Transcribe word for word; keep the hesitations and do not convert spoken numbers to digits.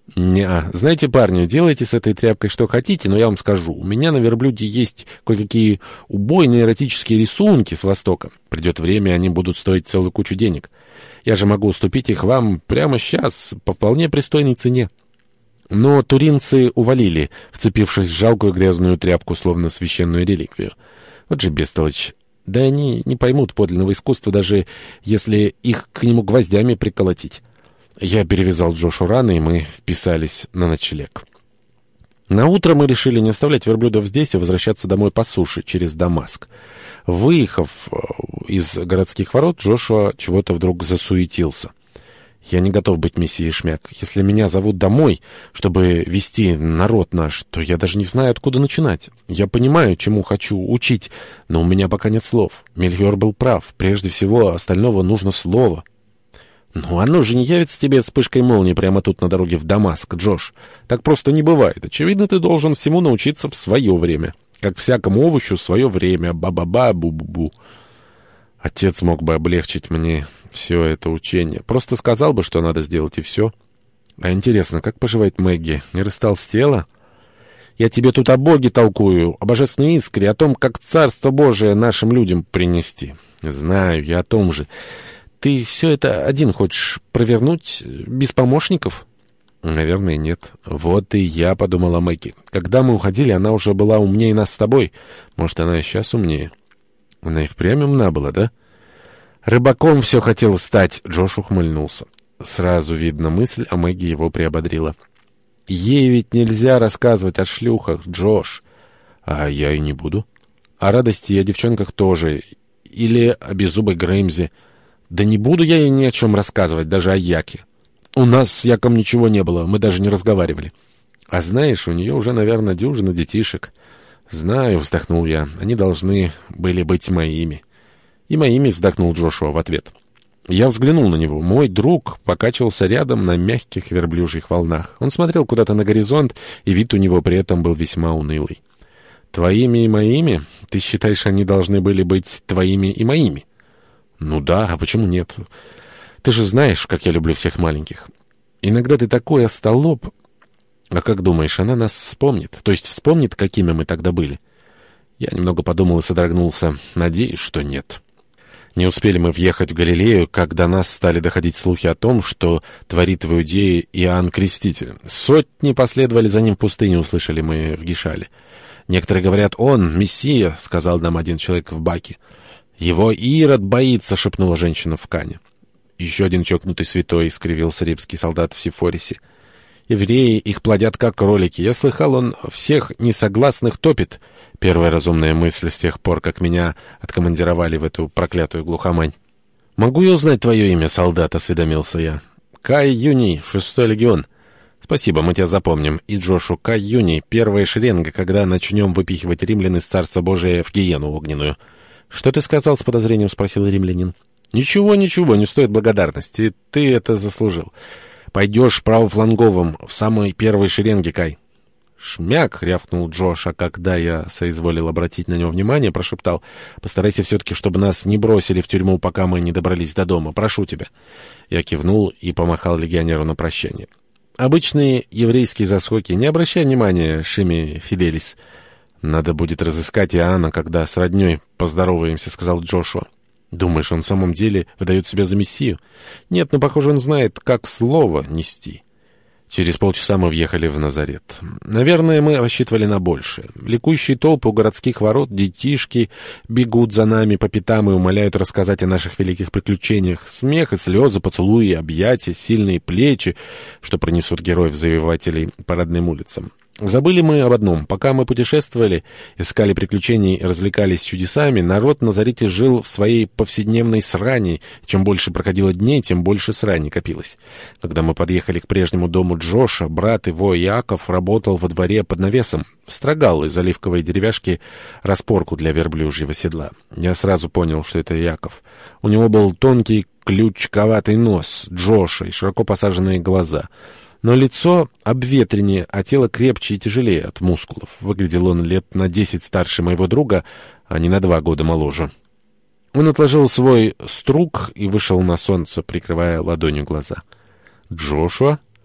Не, знаете, парни, делайте с этой тряпкой что хотите, но я вам скажу, у меня на верблюде есть кое-какие убойные эротические рисунки с Востока. Придет время, они будут стоить целую кучу денег. Я же могу уступить их вам прямо сейчас по вполне пристойной цене. Но туринцы увалили, вцепившись в жалкую грязную тряпку, словно священную реликвию. Вот же бестолочь. Да они не поймут подлинного искусства, даже если их к нему гвоздями приколотить. Я перевязал Джошу раны, и мы вписались на ночлег. Наутро мы решили не оставлять верблюдов здесь, а возвращаться домой по суше, через Дамаск. Выехав из городских ворот, Джошуа чего-то вдруг засуетился. Я не готов быть мессией, Шмяк. Если меня зовут домой, чтобы вести народ наш, то я даже не знаю, откуда начинать. Я понимаю, чему хочу учить, но у меня пока нет слов. Мельхиор был прав. Прежде всего, остального нужно слово. «Ну, оно же не явится тебе вспышкой молнии прямо тут на дороге в Дамаск, Джош. Так просто не бывает. Очевидно, ты должен всему научиться в свое время. Как всякому овощу в свое время. Ба-ба-ба, бу-бу-бу». Отец мог бы облегчить мне все это учение. Просто сказал бы, что надо сделать, и все. А интересно, как поживает Мэгги? Не растолстела? Я тебе тут о Боге толкую, о божественной искре, о том, как Царство Божие нашим людям принести. Знаю, я о том же. Ты все это один хочешь провернуть, без помощников? Наверное, нет. Вот и я подумала Мэгги. Когда мы уходили, она уже была умнее нас с тобой. Может, она и сейчас умнее. Она и впрямь умна была, да? Рыбаком все хотел стать. Джош ухмыльнулся. Сразу видно, мысль о Мэгги его приободрила. Ей ведь нельзя рассказывать о шлюхах, Джош. А я и не буду. О радости и о девчонках тоже. Или о беззубой Греймзе. Да не буду я ей ни о чем рассказывать, даже о Яке. У нас с Яком ничего не было, мы даже не разговаривали. А знаешь, у нее уже, наверное, дюжина детишек. Знаю, вздохнул я, они должны были быть моими. И моими, вздохнул Джошуа в ответ. Я взглянул на него. Мой друг покачивался рядом на мягких верблюжьих волнах. Он смотрел куда-то на горизонт, и вид у него при этом был весьма унылый. Твоими и моими? Ты считаешь, они должны были быть твоими и моими? Ну да, а почему нет? Ты же знаешь, как я люблю всех маленьких. Иногда ты такой остолоп. А как думаешь, она нас вспомнит? То есть вспомнит, какими мы тогда были? Я немного подумал и содрогнулся. Надеюсь, что нет. Не успели мы въехать в Галилею, как до нас стали доходить слухи о том, что творит в Иудее Иоанн Креститель. Сотни последовали за ним в пустыне, услышали мы в Гишале. Некоторые говорят, он, Мессия, сказал нам один человек в баке. «Его Ирод боится», — шепнула женщина в Кане. Еще один чокнутый святой, — скривился римский солдат в Сифорисе. Евреи их плодят, как кролики. Я слыхал, он всех несогласных топит. Первая разумная мысль с тех пор, как меня откомандировали в эту проклятую глухомань. «Могу я узнать твое имя, солдат?» — осведомился я. «Кай Юний, шестой легион». «Спасибо, мы тебя запомним. И Джошу Кай Юний, первая шеренга, когда начнем выпихивать римлян из Царства Божия в гиену огненную». «Что ты сказал?» — с подозрением спросил римлянин. «Ничего, ничего, не стоит благодарности. Ты это заслужил. Пойдешь правофланговым в самой первой шеренге, Кай». «Шмяк!» — рявкнул Джош, а когда я соизволил обратить на него внимание, прошептал. «Постарайся все-таки, чтобы нас не бросили в тюрьму, пока мы не добрались до дома. Прошу тебя». Я кивнул и помахал легионеру на прощание. «Обычные еврейские заскоки. Не обращай внимания, Шими Фиделис». «Надо будет разыскать Иоанна, когда с родней поздороваемся», — сказал Джошуа. «Думаешь, он в самом деле выдает себя за мессию?» «Нет, но, похоже, он знает, как слово нести». Через полчаса мы въехали в Назарет. Наверное, мы рассчитывали на большее. Ликующие толпы у городских ворот, детишки бегут за нами по пятам и умоляют рассказать о наших великих приключениях. Смех и слезы, поцелуи, объятия, сильные плечи, что пронесут героев-завоевателей по родным улицам. Забыли мы об одном. Пока мы путешествовали, искали приключений и развлекались чудесами, народ в Назарете жил в своей повседневной срани. Чем больше проходило дней, тем больше срани копилось. Когда мы подъехали к прежнему дому Джоша, брат его Иаков работал во дворе под навесом, строгал из оливковой деревяшки распорку для верблюжьего седла. Я сразу понял, что это Иаков. У него был тонкий крючковатый нос Джоша и широко посаженные глаза. Но лицо обветреннее, а тело крепче и тяжелее от мускулов. Выглядел он лет на десять старше моего друга, а не на два года моложе. Он отложил свой струк и вышел на солнце, прикрывая ладонью глаза. «Джошуа?»